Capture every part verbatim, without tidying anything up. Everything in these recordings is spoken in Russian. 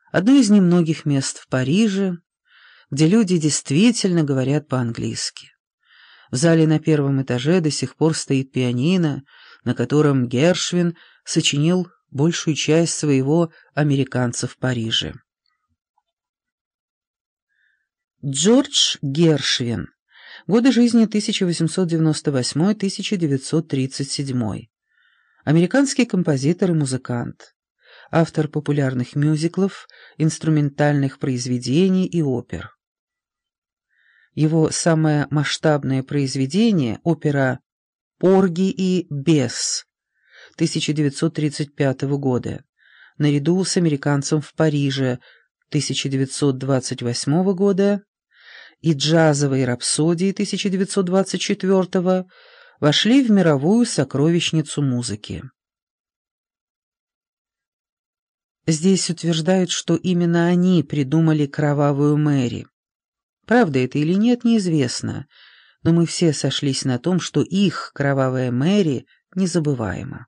одно из немногих мест в Париже, где люди действительно говорят по-английски. В зале на первом этаже до сих пор стоит пианино, на котором Гершвин сочинил большую часть своего «Американца в Париже». Джордж Гершвин. Годы жизни тысяча восемьсот девяносто восьмой — тысяча девятьсот тридцать седьмой. Американский композитор и музыкант. Автор популярных мюзиклов, инструментальных произведений и опер. Его самое масштабное произведение — опера «Порги и бес» тысяча девятьсот тридцать пятого года, наряду с «Американцем в Париже» тысяча девятьсот двадцать восьмого года и «Джазовой рапсодии» тысяча девятьсот двадцать четвёртого, вошли в мировую сокровищницу музыки. Здесь утверждают, что именно они придумали «Кровавую Мэри». Правда это или нет, неизвестно, но мы все сошлись на том, что их «Кровавая Мэри» незабываема.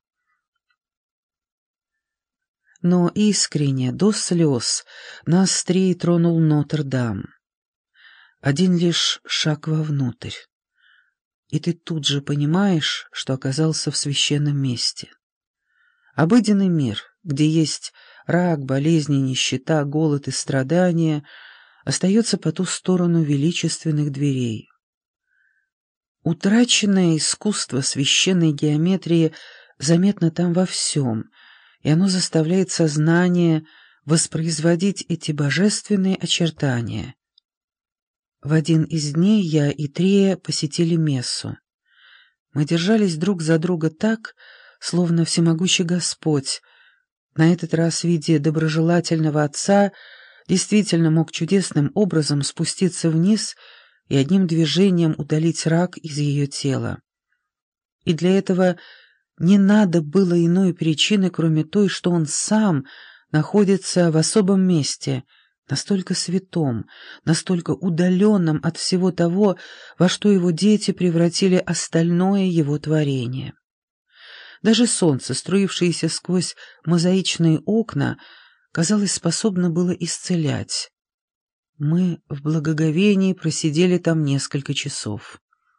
Но искренне, до слез, нас три тронул Нотр-Дам. Один лишь шаг вовнутрь, и ты тут же понимаешь, что оказался в священном месте. Обыденный мир, где есть рак, болезни, нищета, голод и страдания, остается по ту сторону величественных дверей. Утраченное искусство священной геометрии заметно там во всем, и оно заставляет сознание воспроизводить эти божественные очертания. В один из дней я и Трея посетили мессу. Мы держались друг за друга так, словно всемогущий Господь, на этот раз в виде доброжелательного отца, действительно мог чудесным образом спуститься вниз и одним движением удалить рак из ее тела. И для этого не надо было иной причины, кроме той, что он сам находится в особом месте, настолько святом, настолько удаленном от всего того, во что его дети превратили остальное его творение. Даже солнце, струившееся сквозь мозаичные окна, казалось, способно было исцелять. Мы в благоговении просидели там несколько часов.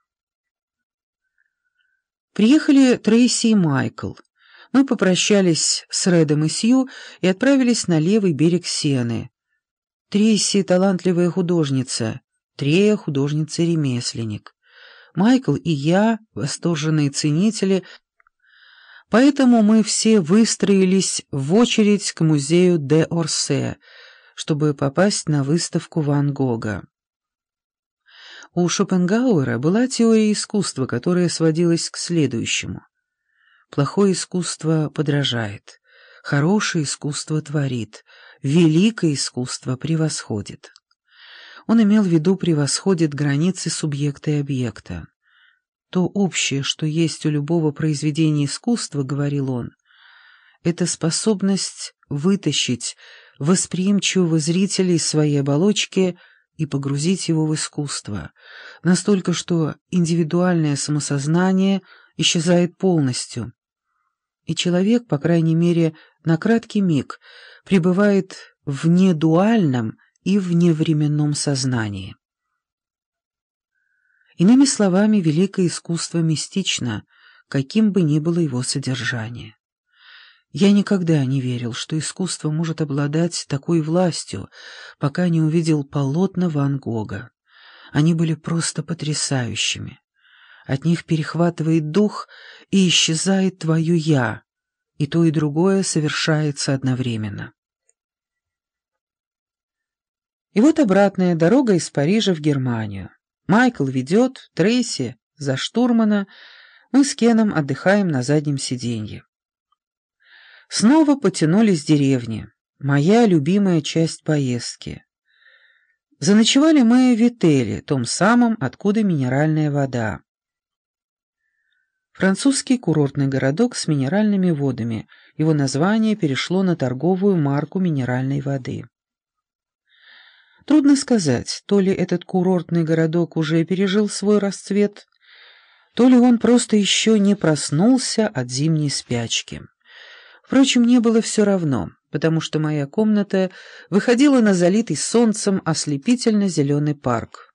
Приехали Трейси и Майкл. Мы попрощались с Редом и Сью и отправились на левый берег Сены. Трейси — талантливая художница, Трея — художница-ремесленник. Майкл и я — восторженные ценители, поэтому мы все выстроились в очередь к музею де Орсе, чтобы попасть на выставку Ван Гога. У Шопенгауэра была теория искусства, которая сводилась к следующему. Плохое искусство подражает, хорошее искусство творит, великое искусство превосходит. Он имел в виду превосходит границы субъекта и объекта. То общее, что есть у любого произведения искусства, говорил он, это способность вытащить восприимчивого зрителя из своей оболочки и погрузить его в искусство, настолько, что индивидуальное самосознание исчезает полностью, и человек, по крайней мере, на краткий миг пребывает в недуальном и вневременном сознании. Иными словами, великое искусство мистично, каким бы ни было его содержание. Я никогда не верил, что искусство может обладать такой властью, пока не увидел полотна Ван Гога. Они были просто потрясающими. От них перехватывает дух и исчезает твое «я», и то и другое совершается одновременно. И вот обратная дорога из Парижа в Германию. Майкл ведет, Трейси за штурмана, мы с Кеном отдыхаем на заднем сиденье. Снова потянулись деревни, моя любимая часть поездки. Заночевали мы в Вителле, том самом, откуда минеральная вода. Французский курортный городок с минеральными водами, его название перешло на торговую марку минеральной воды. Трудно сказать, то ли этот курортный городок уже пережил свой расцвет, то ли он просто еще не проснулся от зимней спячки. Впрочем, мне было все равно. потому что моя комната выходила на залитый солнцем ослепительно-зеленый парк.